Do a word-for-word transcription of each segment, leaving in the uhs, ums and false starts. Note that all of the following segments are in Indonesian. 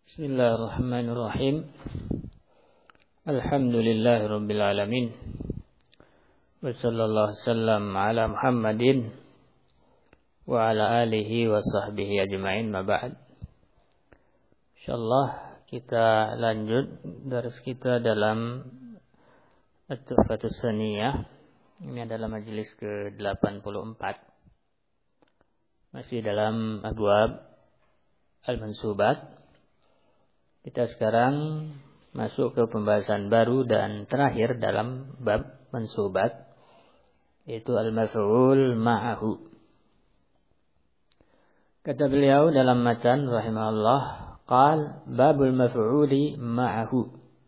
Bismillahirrahmanirrahim. Alhamdulillahirabbil alamin. Wa sallallahu wasallam ala Muhammadin wa ala alihi wa sahbihi ajma'in, ma ba'd. Insyaallah kita lanjut dari kita dalam At-Tuhfatus Saniyah. Ini adalah majelis ke delapan puluh empat. Masih dalam abwab al-mansubat. Kita sekarang masuk ke pembahasan baru dan terakhir dalam bab mansubat, yaitu al-maf'ul ma'ahu. Kata beliau dalam matan rahimahullah, qal babul maf'uli ma'ahu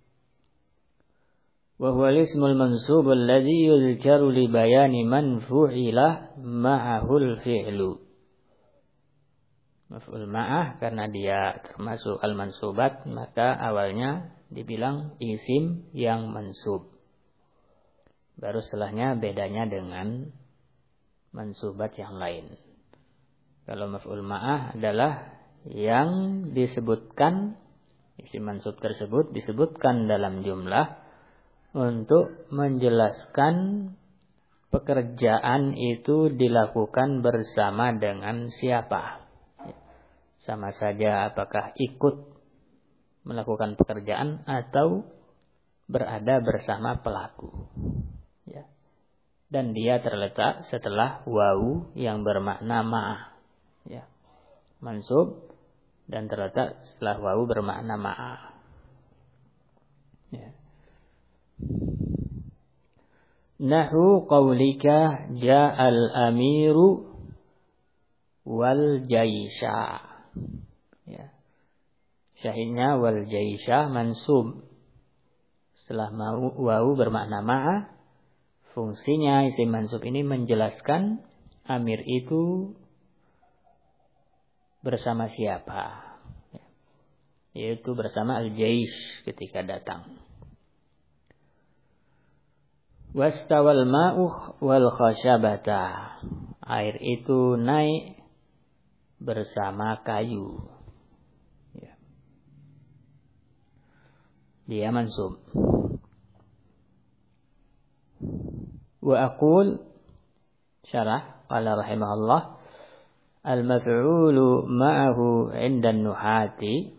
wa huwa al-ismul mansub alladhi yudhkaru li bayani man fu'ila ma'ahu al-fi'lu. Maf'ul ma'ah karena dia termasuk al-mansubat, maka awalnya dibilang isim yang mansub. Baru setelahnya bedanya dengan mansubat yang lain. Kalau maf'ul ma'ah adalah yang disebutkan, isim mansub tersebut disebutkan dalam jumlah untuk menjelaskan pekerjaan itu dilakukan bersama dengan siapa. Sama saja apakah ikut melakukan pekerjaan atau berada bersama pelaku. Ya. Dan dia terletak setelah wawu yang bermakna ma'ah. Ya. Mansub dan terletak setelah wawu bermakna ma'ah. Ya. Nahu qawlika ja'al amiru wal jaisha. Ya. Syahidnya wal jaisyah mansub. Setelah wawu bermakna ma'a, fungsinya isim mansub ini menjelaskan amir itu bersama siapa. Ya. Yaitu bersama al-jaish ketika datang. Wastawal ma'uh wal khashabata. Air itu naik bersama kayu. Ya. Dia mansub. Wa aqul syarah qala rahimahullah al-maf'ulu ma'ahu 'inda an-nuhati.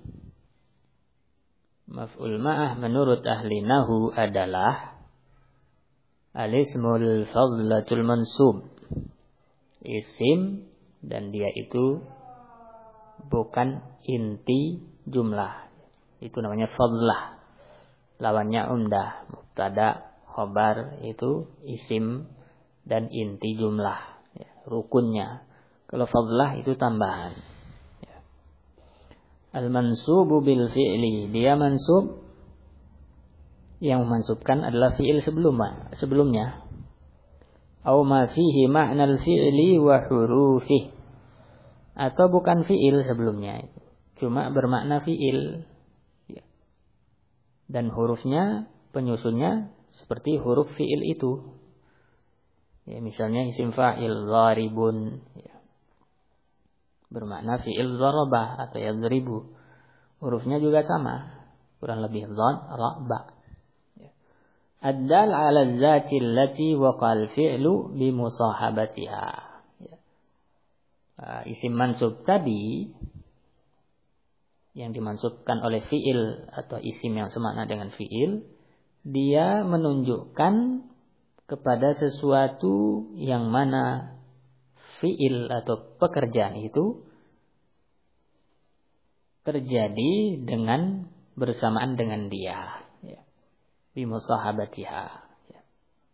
Maf'ul ma'ah menurut ahli nahu adalah al-ismul fadlatul mansub. Isim dan dia itu bukan inti jumlah. Itu namanya fadlah. Lawannya umdah. Mubtada, khobar itu isim dan inti jumlah. Ya, rukunnya. Kalau fadlah itu tambahan. Ya. Al-mansubu bil fi'li. Dia mansub. Yang memansubkan adalah fi'il sebelumnya. sebelumnya. Au ma fihi ma'nal fi'li wa hurufih. Atau bukan fi'il sebelumnya. Cuma bermakna fi'il. Ya. Dan hurufnya, penyusunnya seperti huruf fi'il itu. Ya, misalnya isim fa'il, dharibun. Ya. Bermakna fi'il dharabah atau yadribu. Hurufnya juga sama. Kurang lebih dhad, ra, ba. Ad-dal 'ala dzati allati waqa'al fi'lu bi musahabatiha. Ya. Uh, isim mansub tadi yang dimansubkan oleh fi'il atau isim yang semakna dengan fi'il, dia menunjukkan kepada sesuatu yang mana fi'il atau pekerjaan itu terjadi dengan bersamaan dengan dia. Bimusahabatiha. Ya.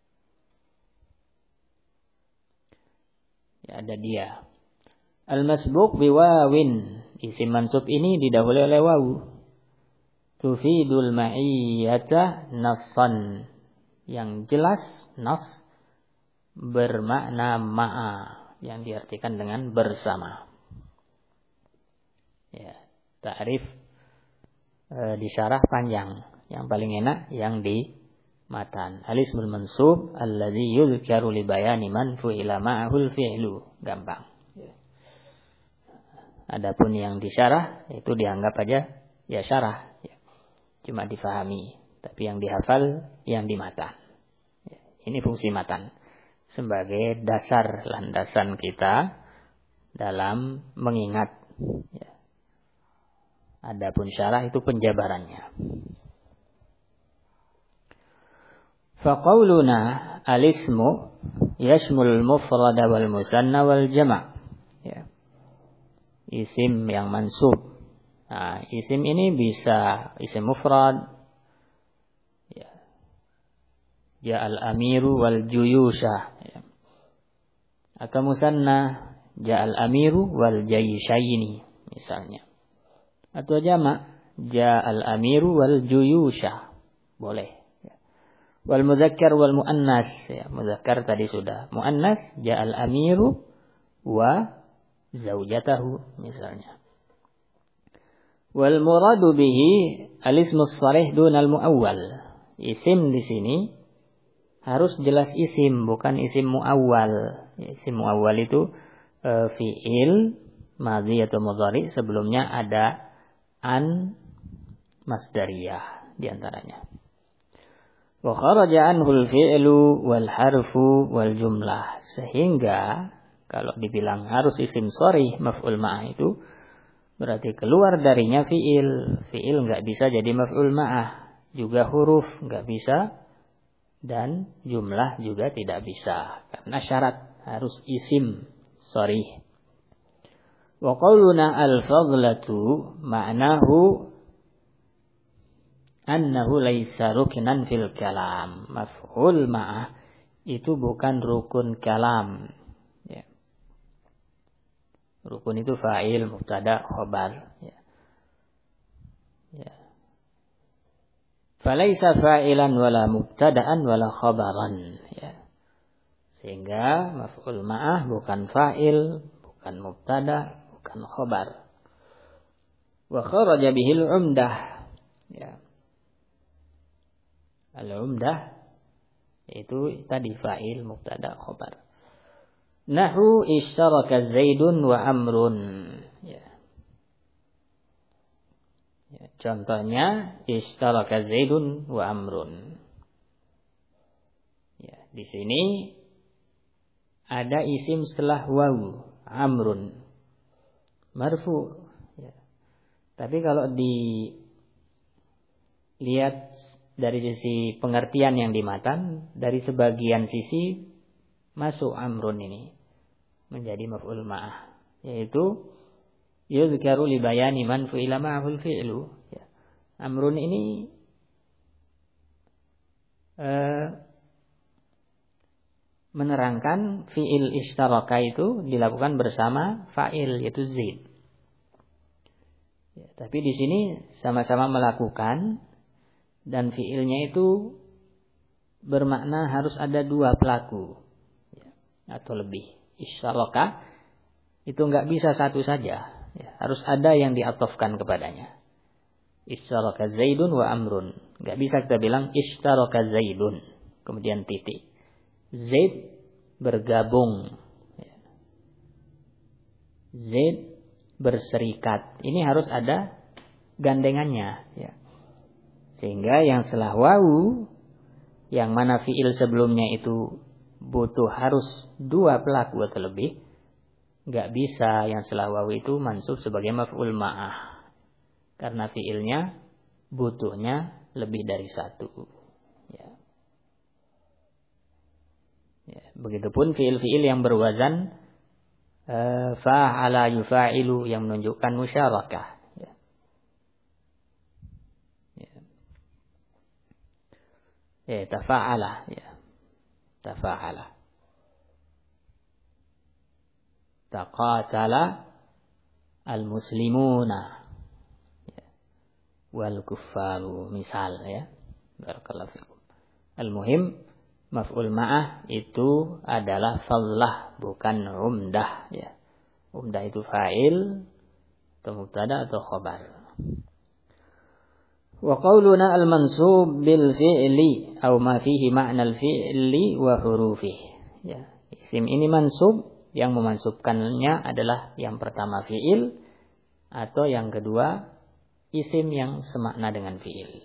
Ya, ada dia. Al-masbuq biwawin. Isim mansub ini didahului oleh wawu. Tufidul ma'iyyata nassan. Yang jelas nas bermakna ma'a, yang diartikan dengan bersama. Ya, ta'rif e, disyarah panjang. Yang paling enak yang di matan. Al-ismul mansub alladzi yudhkaru li bayani man fu'ila ma'ahul fi'lu. Gampang. Adapun yang disyarah itu dianggap aja ya syarah, ya. Cuma difahami, tapi yang dihafal yang di matan. Ya. Ini fungsi matan sebagai dasar landasan kita dalam mengingat. Ya. Adapun syarah itu penjabarannya. Faqauluna al-ismu yashmul mufrada wal musanna wal jama'. Ya. Isim yang mansub. Nah, isim ini bisa isim mufrad. Ya. Ja'al amiru wal juyusha. Ya. Atau musanna ja'al amiru wal jayishaini misalnya. Atau jama' ja'al amiru wal juyusha. Boleh. Wal mudzakkar wal muannas, ya, mudzakkar tadi sudah. Muannas ja'al amiru wa zaujatahu misalnya. Wal muradu bihi al-ismu sharih dunal muawwal. Isim di sini harus jelas isim, bukan isim muawwal. Isim muawwal itu e, fi'il madhi atau mudhari, sebelumnya ada an masdariyah di antaranya. Wa kharaja anhu al-fi'lu wal harfu wal jumlah. Sehingga kalau dibilang harus isim sharih maf'ul ma'ah itu berarti keluar darinya fi'il. Fi'il enggak bisa jadi maf'ul ma'ah, juga huruf enggak bisa, dan jumlah juga tidak bisa karena syarat harus isim sharih. Wa qauluna al-fadlatu ma'nahu annahu laisa ruknan fil kalam. Maf'ul ma'ah itu bukan rukun kalam. Ya. Rukun itu fa'il, mubtada, khobar. Ya. Ya. Falaisa fa'ilan wala mubtada'an wala khobaran. Ya. Sehingga maf'ul ma'ah bukan fa'il, bukan mubtada, bukan khobar. Wa kharaja bihil umdah. Ya. Al-umdah itu tadi fa'il, mubtada, khobar. Nahu ishtaraka Zaidun wa Amrun. Ya. Ya, contohnya ishtaraka Zaidun wa Amrun. Ya, di sini ada isim setelah wawu, Amrun, marfu. Ya. Tapi kalau dilihat dari sisi pengertian yang di matan, dari sebagian sisi masuk amrun ini menjadi maf'ul ma'ah, yaitu yuzkaru li bayani man fu'ila ma'ahul fi'lu. Ya. Amrun ini eh, menerangkan fi'il ishtaraka itu dilakukan bersama fa'il, yaitu Zaid. Ya, tapi di sini sama-sama melakukan. Dan fiilnya itu bermakna harus ada dua pelaku, ya, atau lebih. Isyraka itu enggak bisa satu saja, ya, harus ada yang diatofkan kepadanya. Isyraka Zaidun wa Amrun. Enggak bisa kita bilang isyraka Zaidun kemudian titik. Zaid bergabung. Ya. Zaid berserikat. Ini harus ada gandengannya, ya. Sehingga yang setelah wawu, yang mana fiil sebelumnya itu butuh harus dua pelaku atau lebih, nggak bisa yang setelah wawu itu mansub sebagai maf'ul ma'ah, karena fiilnya butuhnya lebih dari satu. Ya. Ya. Begitupun fiil-fiil yang berwazan uh, fa'ala yufa'ilu yang menunjukkan musyarakah. Ya, tafa'ala, ya. Tafa'ala. Taqatala al-muslimuna. Ya. Wal kuffaru, misal, ya. Barakallahu fikum. Al-muhim, maf'ul ma'ah itu adalah fallah, bukan umdah, ya. Umdah itu fa'il, atau mubtada atau khobar. Wa qauluna al-mansub bil fi'li aw ma fihi ma'na al-fi'li wa hurufihi. Ya, isim ini mansub, yang memansubkannya adalah yang pertama fi'il atau yang kedua isim yang semakna dengan fi'il.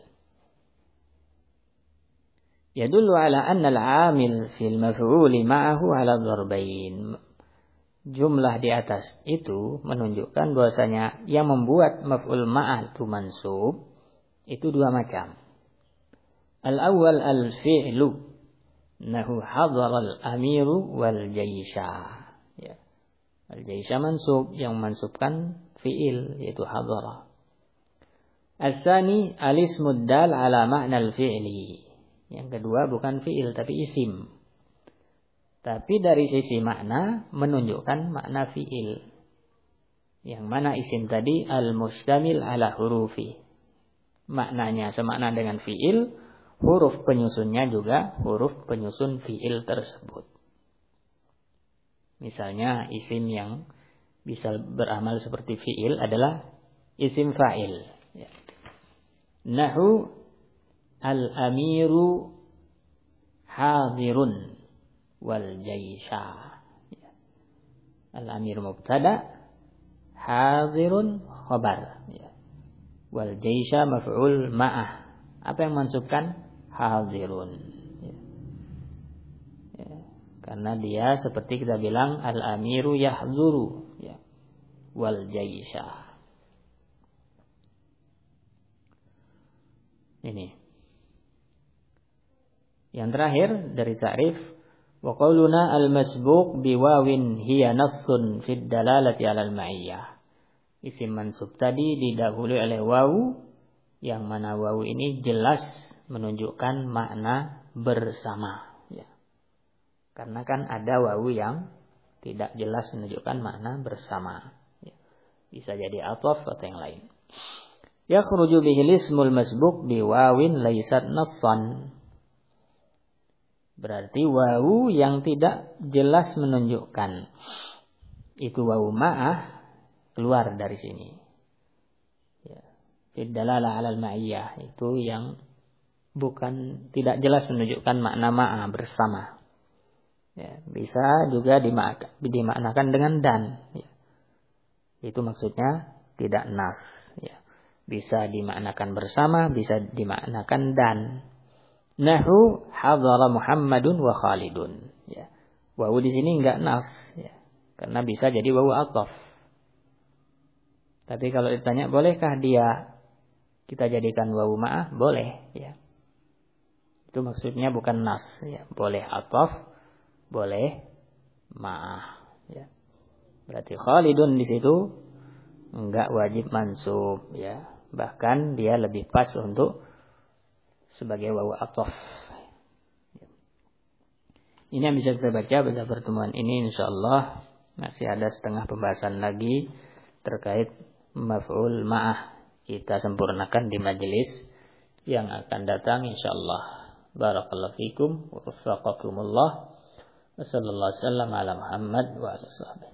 Yadullu ala anna al-'amil fil maf'uli ma'ahu ala dharbain. Jumlah di atas itu menunjukkan bahwasanya yang membuat maf'ul ma'ah itu mansub itu dua macam. Al-awwal al-fi'lu nahu hadara al-amiru wal jaysha. Ya. Al-jaysha mansub, yang mansubkan fi'il yaitu hadara. Al-tsani al-ismu dal ala ma'na al-fi'li. Yang kedua bukan fi'il tapi isim. Tapi dari sisi makna menunjukkan makna fi'il. Yang mana isim tadi al-mustamil ala hurufi. Maknanya semakna dengan fi'il, huruf penyusunnya juga huruf penyusun fi'il tersebut. Misalnya isim yang bisa beramal seperti fi'il adalah isim fa'il. Ya. Nahu al-amiru hadirun wal jaysha. Ya. Al-amir mubtada, hadirun khabar. Ya. Wal jaysha maf'ul ma'ah. Apa yang mansubkan? Hadirun. Ya. Ya. Karena dia seperti kita bilang al-amiru yahzuru. Ya. Wal jaysha. Ini. Yang terakhir dari ta'rif, wa qauluna al-masbuq biwawin hiya nassun fid dalalati 'alal ma'iyyah. Isim mansub tadi didahului oleh wawu, yang mana wawu ini jelas menunjukkan makna bersama. Ya. Karena kan ada wawu yang tidak jelas menunjukkan makna bersama. Ya. Bisa jadi ataf atau yang lain. Yakhruju bihil ismul masbuq biwawin laysat nassan. Berarti wawu yang tidak jelas menunjukkan itu wawu ma'ah keluar dari sini. Ya. Fiddalalah 'alal ma'iyyah itu yang bukan tidak jelas menunjukkan makna ma'ah bersama. Ya. Bisa juga dimak- dimaknakan dengan dan. Ya. Itu maksudnya tidak nas. Ya. Bisa dimaknakan bersama, bisa dimaknakan dan. Nahu hadara Muhammadun wa Khalidun. Ya. Wawu di sini enggak nas, ya. Karena bisa jadi wawu ataf. Tapi kalau ditanya bolehkah dia kita jadikan wawu ma'ah? Boleh, ya. Itu maksudnya bukan nas, ya. Boleh ataf, boleh ma'ah, ya. Berarti Khalidun di situ enggak wajib mansub, ya. Bahkan dia lebih pas untuk sebagai wawu ataf. Ini yang bisa kita baca pada pertemuan ini, insyaallah. Masih ada setengah pembahasan lagi terkait maf'ul ma'ah. Kita sempurnakan di majelis yang akan datang, insyaallah. Barakallahu fikum wa waffaqakumullah. Wassallallahu alaihi wasallam ala Muhammad wa alihi wasallam.